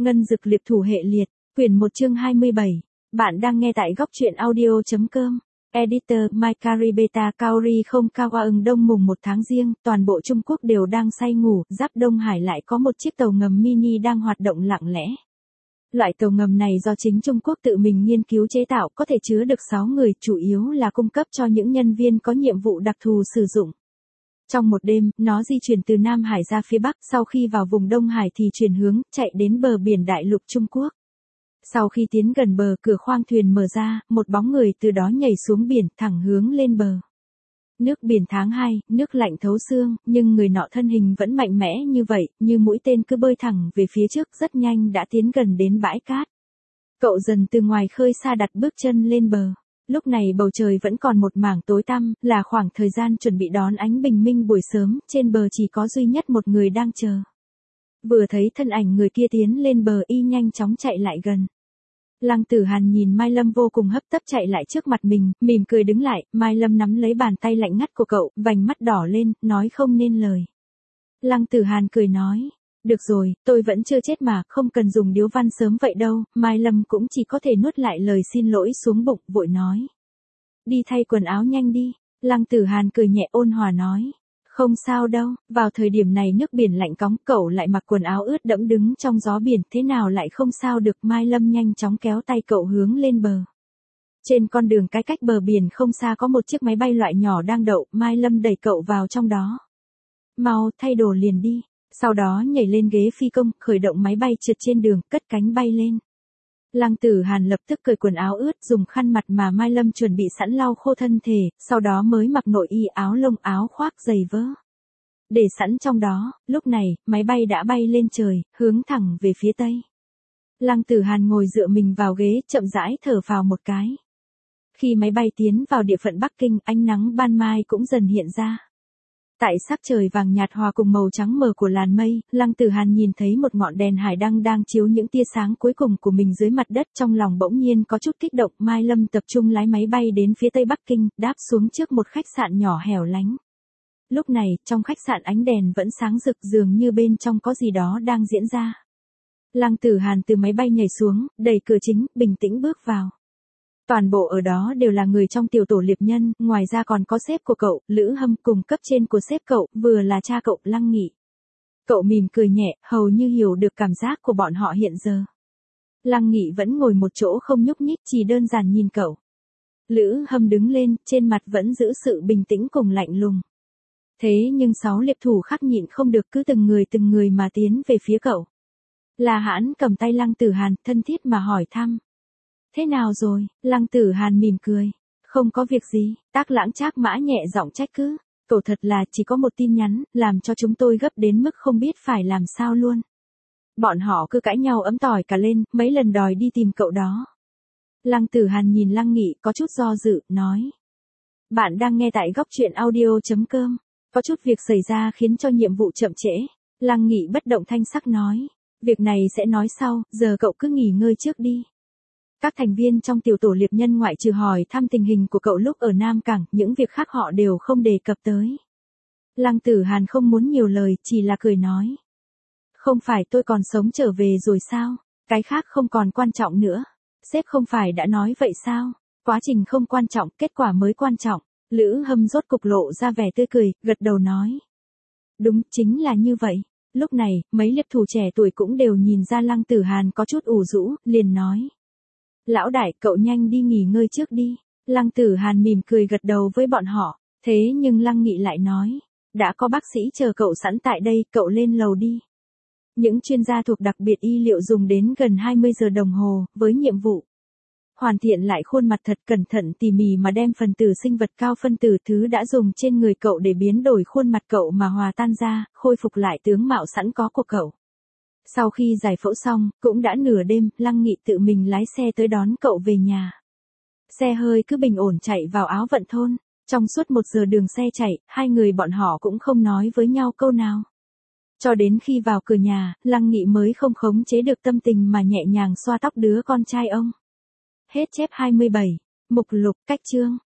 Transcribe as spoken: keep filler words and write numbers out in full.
Ngân Dực Liệp Thủ Hệ Liệt, quyển một chương hai mươi bảy. Bạn đang nghe tại góc truyện audio.com. Editor Maikari Beta Kaori không Kawa ưng đông mùng một tháng riêng, toàn bộ Trung Quốc đều đang say ngủ, giáp Đông Hải lại có một chiếc tàu ngầm mini đang hoạt động lặng lẽ. Loại tàu ngầm này do chính Trung Quốc tự mình nghiên cứu chế tạo, có thể chứa được sáu người, chủ yếu là cung cấp cho những nhân viên có nhiệm vụ đặc thù sử dụng. Trong một đêm, nó di chuyển từ Nam Hải ra phía Bắc, sau khi vào vùng Đông Hải thì chuyển hướng, chạy đến bờ biển đại lục Trung Quốc. Sau khi tiến gần bờ, cửa khoang thuyền mở ra, một bóng người từ đó nhảy xuống biển, thẳng hướng lên bờ. Nước biển tháng hai, nước lạnh thấu xương, nhưng người nọ thân hình vẫn mạnh mẽ như vậy, như mũi tên cứ bơi thẳng về phía trước, rất nhanh đã tiến gần đến bãi cát. Cậu dần từ ngoài khơi xa đặt bước chân lên bờ. Lúc này bầu trời vẫn còn một mảng tối tăm, là khoảng thời gian chuẩn bị đón ánh bình minh buổi sớm, trên bờ chỉ có duy nhất một người đang chờ. Vừa thấy thân ảnh người kia tiến lên bờ y nhanh chóng chạy lại gần. Lăng Tử Hàn nhìn Mai Lâm vô cùng hấp tấp chạy lại trước mặt mình, mỉm cười đứng lại, Mai Lâm nắm lấy bàn tay lạnh ngắt của cậu, vành mắt đỏ lên, nói không nên lời. Lăng Tử Hàn cười nói, được rồi, tôi vẫn chưa chết mà, không cần dùng điếu văn sớm vậy đâu. Mai Lâm cũng chỉ có thể nuốt lại lời xin lỗi xuống bụng, vội nói. Đi thay quần áo nhanh đi. Lăng Tử Hàn cười nhẹ ôn hòa nói. Không sao đâu, vào thời điểm này nước biển lạnh cóng, cậu lại mặc quần áo ướt đẫm đứng trong gió biển, thế nào lại không sao được. Mai Lâm nhanh chóng kéo tay cậu hướng lên bờ. Trên con đường cái cách bờ biển không xa có một chiếc máy bay loại nhỏ đang đậu, Mai Lâm đẩy cậu vào trong đó. Mau, thay đồ liền đi. Sau đó nhảy lên ghế phi công, khởi động máy bay trượt trên đường, cất cánh bay lên. Lăng Tử Hàn lập tức cởi quần áo ướt, dùng khăn mặt mà Mai Lâm chuẩn bị sẵn lau khô thân thể, sau đó mới mặc nội y, áo lông, áo khoác, giày vớ. Để sẵn trong đó, lúc này, máy bay đã bay lên trời, hướng thẳng về phía tây. Lăng Tử Hàn ngồi dựa mình vào ghế, chậm rãi thở phào một cái. Khi máy bay tiến vào địa phận Bắc Kinh, ánh nắng ban mai cũng dần hiện ra. Tại sắc trời vàng nhạt hòa cùng màu trắng mờ của làn mây, Lăng Tử Hàn nhìn thấy một ngọn đèn hải đăng đang chiếu những tia sáng cuối cùng của mình dưới mặt đất, trong lòng bỗng nhiên có chút kích động. Mai Lâm tập trung lái máy bay đến phía tây Bắc Kinh, đáp xuống trước một khách sạn nhỏ hẻo lánh. Lúc này, trong khách sạn ánh đèn vẫn sáng rực, dường như bên trong có gì đó đang diễn ra. Lăng Tử Hàn từ máy bay nhảy xuống, đẩy cửa chính, bình tĩnh bước vào. Toàn bộ ở đó đều là người trong tiểu tổ liệp nhân, ngoài ra còn có sếp của cậu, Lữ Hâm, cùng cấp trên của sếp cậu, vừa là cha cậu, Lăng Nghị. Cậu mỉm cười nhẹ, hầu như hiểu được cảm giác của bọn họ hiện giờ. Lăng Nghị vẫn ngồi một chỗ không nhúc nhích, chỉ đơn giản nhìn cậu. Lữ Hâm đứng lên, trên mặt vẫn giữ sự bình tĩnh cùng lạnh lùng. Thế nhưng sáu liệp thủ khắc nhịn không được, cứ từng người từng người mà tiến về phía cậu. La Hãn cầm tay Lăng Tử Hàn, thân thiết mà hỏi thăm. Thế nào rồi? Lăng Tử Hàn mỉm cười. Không có việc gì. Tác Lãng Trác Mã nhẹ giọng trách cứ. Cậu thật là chỉ có một tin nhắn, làm cho chúng tôi gấp đến mức không biết phải làm sao luôn. Bọn họ cứ cãi nhau ấm tỏi cả lên, mấy lần đòi đi tìm cậu đó. Lăng Tử Hàn nhìn Lăng Nghị có chút do dự, nói. Bạn đang nghe tại góc truyện audio.com. Có chút việc xảy ra khiến cho nhiệm vụ chậm trễ. Lăng Nghị bất động thanh sắc nói. Việc này sẽ nói sau, giờ cậu cứ nghỉ ngơi trước đi. Các thành viên trong tiểu tổ liệp nhân ngoại trừ hỏi thăm tình hình của cậu lúc ở Nam Cảng, những việc khác họ đều không đề cập tới. Lăng Tử Hàn không muốn nhiều lời, chỉ là cười nói. Không phải tôi còn sống trở về rồi sao? Cái khác không còn quan trọng nữa. Sếp không phải đã nói vậy sao? Quá trình không quan trọng, kết quả mới quan trọng. Lữ Hâm rốt cục lộ ra vẻ tươi cười, gật đầu nói. Đúng, chính là như vậy. Lúc này, mấy liệp thủ trẻ tuổi cũng đều nhìn ra Lăng Tử Hàn có chút ủ rũ, liền nói. Lão đại, cậu nhanh đi nghỉ ngơi trước đi. Lăng Tử Hàn mỉm cười gật đầu với bọn họ. Thế nhưng Lăng Nghị lại nói. Đã có bác sĩ chờ cậu sẵn tại đây, cậu lên lầu đi. Những chuyên gia thuộc đặc biệt y liệu dùng đến gần hai mươi giờ đồng hồ, với nhiệm vụ. Hoàn thiện lại khuôn mặt thật cẩn thận tỉ mỉ mà đem phần tử sinh vật cao phân tử thứ đã dùng trên người cậu để biến đổi khuôn mặt cậu mà hòa tan ra, khôi phục lại tướng mạo sẵn có của cậu. Sau khi giải phẫu xong, cũng đã nửa đêm, Lăng Nghị tự mình lái xe tới đón cậu về nhà. Xe hơi cứ bình ổn chạy vào Áo Vận thôn. Trong suốt một giờ đường xe chạy, hai người bọn họ cũng không nói với nhau câu nào. Cho đến khi vào cửa nhà, Lăng Nghị mới không khống chế được tâm tình mà nhẹ nhàng xoa tóc đứa con trai ông. Hết chép hai mươi bảy. Mục lục, cách chương.